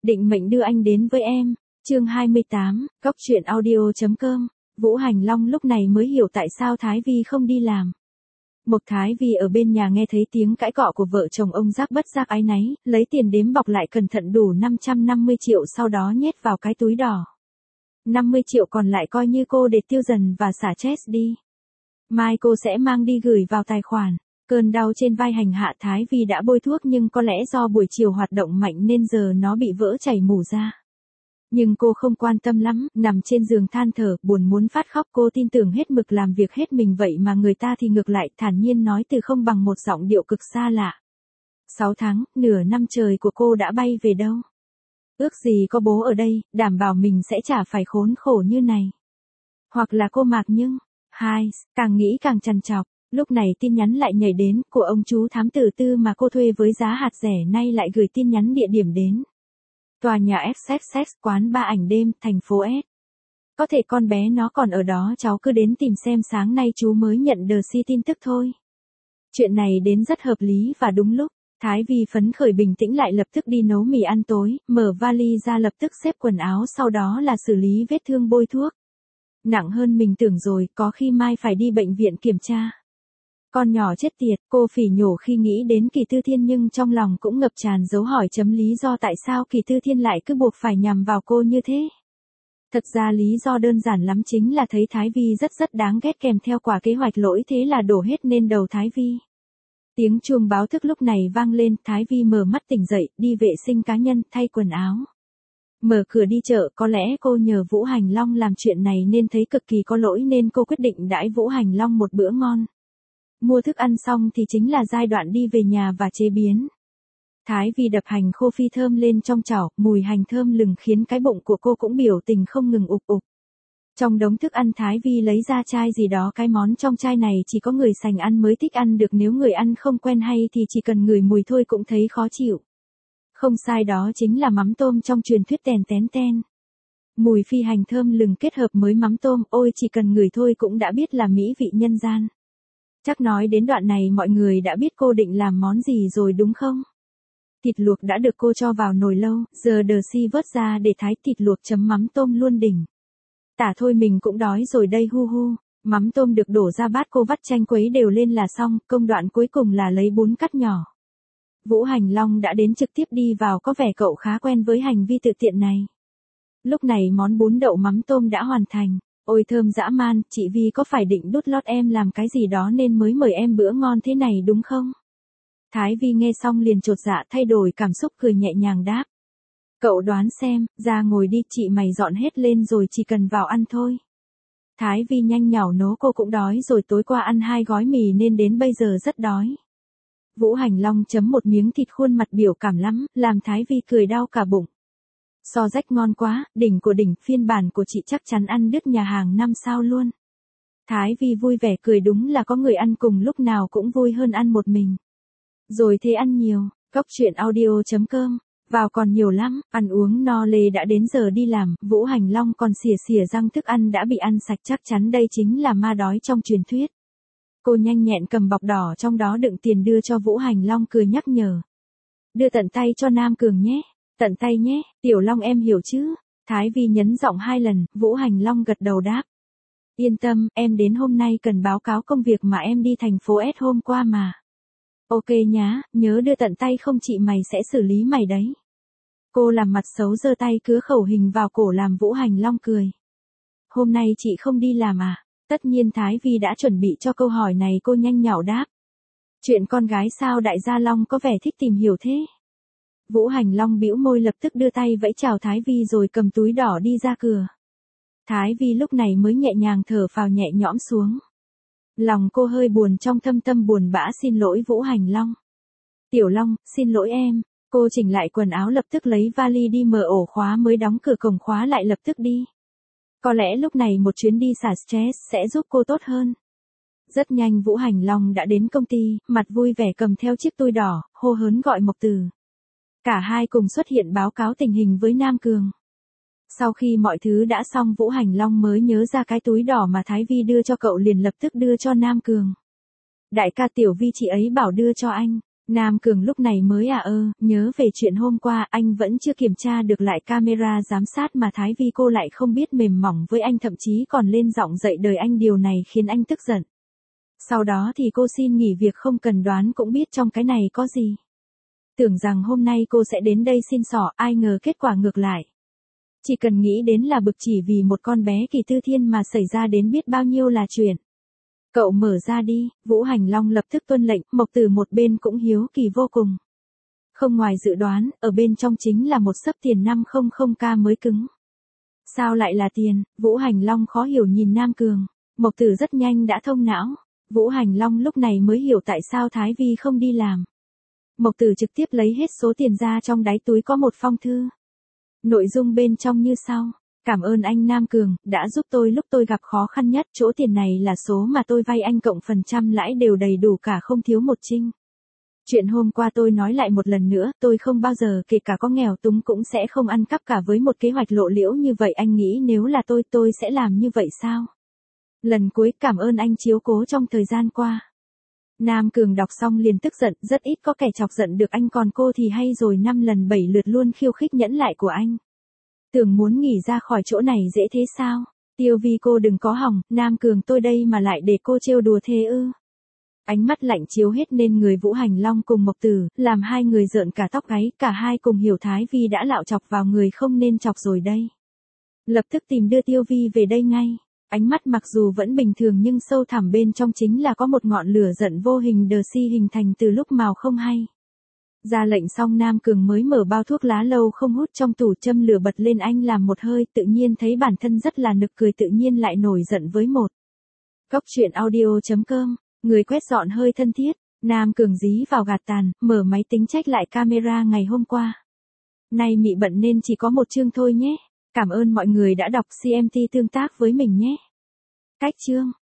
định mệnh đưa anh đến với em. Chương 28, Cóc truyện audio.com. Vũ Hành Long lúc này mới hiểu tại sao Thái Vi không đi làm. Mộc Thái Vi ở bên nhà nghe thấy tiếng cãi cọ của vợ chồng ông giác bất giác áy náy, lấy tiền đếm bọc lại cẩn thận đủ 550 triệu sau đó nhét vào cái túi đỏ. 50 triệu còn lại coi như cô để tiêu dần và xả stress đi. Mai cô sẽ mang đi gửi vào tài khoản. Cơn đau trên vai hành hạ Thái Vi đã bôi thuốc nhưng có lẽ do buổi chiều hoạt động mạnh nên giờ nó bị vỡ chảy mủ ra. Nhưng cô không quan tâm lắm, nằm trên giường than thở, buồn muốn phát khóc. Cô tin tưởng hết mực làm việc hết mình vậy mà người ta thì ngược lại thản nhiên nói từ không bằng một giọng điệu cực xa lạ. 6 tháng, nửa năm trời của cô đã bay về đâu? Ước gì có bố ở đây, đảm bảo mình sẽ chả phải khốn khổ như này. Hoặc là cô Mạc nhưng, càng nghĩ càng trằn trọc. Lúc này tin nhắn lại nhảy đến, của ông chú thám tử Tư mà cô thuê với giá hạt rẻ nay lại gửi tin nhắn địa điểm đến. Tòa nhà XXX, quán ba ảnh đêm, thành phố S. Có thể con bé nó còn ở đó, cháu cứ đến tìm xem, sáng nay chú mới nhận được tin tức thôi. Chuyện này đến rất hợp lý và đúng lúc. Thái Vi phấn khởi bình tĩnh lại lập tức đi nấu mì ăn tối, mở vali ra lập tức xếp quần áo, sau đó là xử lý vết thương bôi thuốc. Nặng hơn mình tưởng rồi, có khi mai phải đi bệnh viện kiểm tra. Con nhỏ chết tiệt, cô phỉ nhổ khi nghĩ đến Kỳ Tư Thiên nhưng trong lòng cũng ngập tràn dấu hỏi chấm lý do tại sao Kỳ Tư Thiên lại cứ buộc phải nhằm vào cô như thế. Thật ra lý do đơn giản lắm, chính là thấy Thái Vi rất đáng ghét kèm theo quả kế hoạch lỗi thế là đổ hết lên đầu Thái Vi. Tiếng chuông báo thức lúc này vang lên, Thái Vi mở mắt tỉnh dậy, đi vệ sinh cá nhân, thay quần áo. Mở cửa đi chợ, có lẽ cô nhờ Vũ Hành Long làm chuyện này nên thấy cực kỳ có lỗi nên cô quyết định đãi Vũ Hành Long một bữa ngon. Mua thức ăn xong thì chính là giai đoạn đi về nhà và chế biến. Thái Vi đập hành khô phi thơm lên trong chảo, mùi hành thơm lừng khiến cái bụng của cô cũng biểu tình không ngừng ục ục. Trong đống thức ăn Thái Vi lấy ra chai gì đó, cái món trong chai này chỉ có người sành ăn mới thích ăn được, nếu người ăn không quen hay thì chỉ cần ngửi mùi thôi cũng thấy khó chịu. Không sai, đó chính là mắm tôm trong truyền thuyết ten. Mùi phi hành thơm lừng kết hợp với mắm tôm, ôi chỉ cần ngửi thôi cũng đã biết là mỹ vị nhân gian. Chắc nói đến đoạn này mọi người đã biết cô định làm món gì rồi đúng không? Thịt luộc đã được cô cho vào nồi lâu, giờ đờ si vớt ra để thái thịt luộc chấm mắm tôm luôn đỉnh. Tả thôi mình cũng đói rồi đây hu. Mắm tôm được đổ ra bát, cô vắt chanh quấy đều lên là xong, công đoạn cuối cùng là lấy bún cắt nhỏ. Vũ Hành Long đã đến trực tiếp đi vào, có vẻ cậu khá quen với hành vi tự tiện này. Lúc này món bún đậu mắm tôm đã hoàn thành. Ôi thơm dã man, chị Vi có phải định đút lót em làm cái gì đó nên mới mời em bữa ngon thế này đúng không? Thái Vi nghe xong liền chột dạ, thay đổi cảm xúc, cười nhẹ nhàng đáp. Cậu đoán xem, ra ngồi đi, chị mày dọn hết lên rồi chỉ cần vào ăn thôi. Thái Vi nhanh nhảu nố, cô cũng đói rồi, tối qua ăn 2 gói mì nên đến bây giờ rất đói. Vũ Hành Long chấm một miếng thịt, khuôn mặt biểu cảm lắm, làm Thái Vi cười đau cả bụng. So rách ngon quá, đỉnh của đỉnh, phiên bản của chị chắc chắn ăn đứt nhà hàng 5 sao luôn. Thái Vi vui vẻ cười, đúng là có người ăn cùng lúc nào cũng vui hơn ăn một mình. Rồi thế ăn nhiều, Cóc truyện audio.com. Vào còn nhiều lắm, ăn uống no lê đã đến giờ đi làm, Vũ Hành Long còn xỉa răng, thức ăn đã bị ăn sạch, chắc chắn đây chính là ma đói trong truyền thuyết. Cô nhanh nhẹn cầm bọc đỏ trong đó đựng tiền đưa cho Vũ Hành Long, cười nhắc nhở. Đưa tận tay cho Nam Cường nhé. Tận tay nhé, Tiểu Long em hiểu chứ? Thái Vi nhấn giọng 2 lần, Vũ Hành Long gật đầu đáp. Yên tâm, em đến hôm nay cần báo cáo công việc mà em đi thành phố S hôm qua mà. Ok nhá, nhớ đưa tận tay không chị mày sẽ xử lý mày đấy. Cô làm mặt xấu giơ tay cứa khẩu hình vào cổ làm Vũ Hành Long cười. Hôm nay chị không đi làm à? Tất nhiên Thái Vi đã chuẩn bị cho câu hỏi này, cô nhanh nhảu đáp. Chuyện con gái sao đại gia Long có vẻ thích tìm hiểu thế? Vũ Hành Long bĩu môi, lập tức đưa tay vẫy chào Thái Vi rồi cầm túi đỏ đi ra cửa. Thái Vi lúc này mới nhẹ nhàng thở phào nhẹ nhõm xuống. Lòng cô hơi buồn, trong thâm tâm buồn bã xin lỗi Vũ Hành Long. Tiểu Long, xin lỗi em. Cô chỉnh lại quần áo lập tức lấy vali đi mở ổ khóa, mới đóng cửa cổng khóa lại lập tức đi. Có lẽ lúc này một chuyến đi xả stress sẽ giúp cô tốt hơn. Rất nhanh Vũ Hành Long đã đến công ty, mặt vui vẻ cầm theo chiếc túi đỏ, hô hớn gọi Mộc Từ. Cả hai cùng xuất hiện báo cáo tình hình với Nam Cường. Sau khi mọi thứ đã xong, Vũ Hành Long mới nhớ ra cái túi đỏ mà Thái Vi đưa cho cậu, liền lập tức đưa cho Nam Cường. Đại ca, Tiểu Vi chị ấy bảo đưa cho anh. Nam Cường lúc này mới nhớ về chuyện hôm qua, anh vẫn chưa kiểm tra được lại camera giám sát mà Thái Vi cô lại không biết mềm mỏng với anh, thậm chí còn lên giọng dạy đời anh, điều này khiến anh tức giận. Sau đó thì cô xin nghỉ việc, không cần đoán cũng biết trong cái này có gì. Tưởng rằng hôm nay cô sẽ đến đây xin xỏ, ai ngờ kết quả ngược lại. Chỉ cần nghĩ đến là bực, chỉ vì một con bé Kỳ Tư Thiên mà xảy ra đến biết bao nhiêu là chuyện. Cậu mở ra đi, Vũ Hành Long lập tức tuân lệnh, Mộc Tử một bên cũng hiếu kỳ vô cùng. Không ngoài dự đoán, ở bên trong chính là một xấp tiền 500k mới cứng. Sao lại là tiền? Vũ Hành Long khó hiểu nhìn Nam Cường. Mộc Tử rất nhanh đã thông não. Vũ Hành Long lúc này mới hiểu tại sao Thái Vi không đi làm. Mộc Tử trực tiếp lấy hết số tiền ra, trong đáy túi có một phong thư. Nội dung bên trong như sau. Cảm ơn anh Nam Cường, đã giúp tôi lúc tôi gặp khó khăn nhất, chỗ tiền này là số mà tôi vay anh, cộng phần trăm lãi đều đầy đủ cả, không thiếu một trinh. Chuyện hôm qua tôi nói lại một lần nữa, tôi không bao giờ, kể cả có nghèo túng cũng sẽ không ăn cắp cả với một kế hoạch lộ liễu như vậy. Anh nghĩ nếu là tôi sẽ làm như vậy sao? Lần cuối cảm ơn anh chiếu cố trong thời gian qua. Nam Cường đọc xong liền tức giận, rất ít có kẻ chọc giận được anh, còn cô thì hay rồi, 5 lần 7 lượt luôn khiêu khích nhẫn lại của anh. Tưởng muốn nghỉ ra khỏi chỗ này dễ thế sao? Tiêu Vi cô đừng có hỏng, Nam Cường tôi đây mà lại để cô trêu đùa thế ư? Ánh mắt lạnh chiếu hết nên người Vũ Hành Long cùng Mộc Tử, làm hai người rợn cả tóc gáy, cả hai cùng hiểu Thái Vi đã lạo chọc vào người không nên chọc rồi đây. Lập tức tìm đưa Tiêu Vi về đây ngay. Ánh mắt mặc dù vẫn bình thường nhưng sâu thẳm bên trong chính là có một ngọn lửa giận vô hình đờ si hình thành từ lúc mào không hay. Ra lệnh xong Nam Cường mới mở bao thuốc lá lâu không hút trong tủ, châm lửa bật lên, anh làm một hơi, tự nhiên thấy bản thân rất là nực cười, tự nhiên lại nổi giận với một. Cóc truyện audio.com, người quét dọn hơi thân thiết, Nam Cường dí vào gạt tàn, mở máy tính check lại camera ngày hôm qua. Nay mị bận nên chỉ có một chương thôi nhé. Cảm ơn mọi người đã đọc CMT tương tác với mình nhé. Cách chương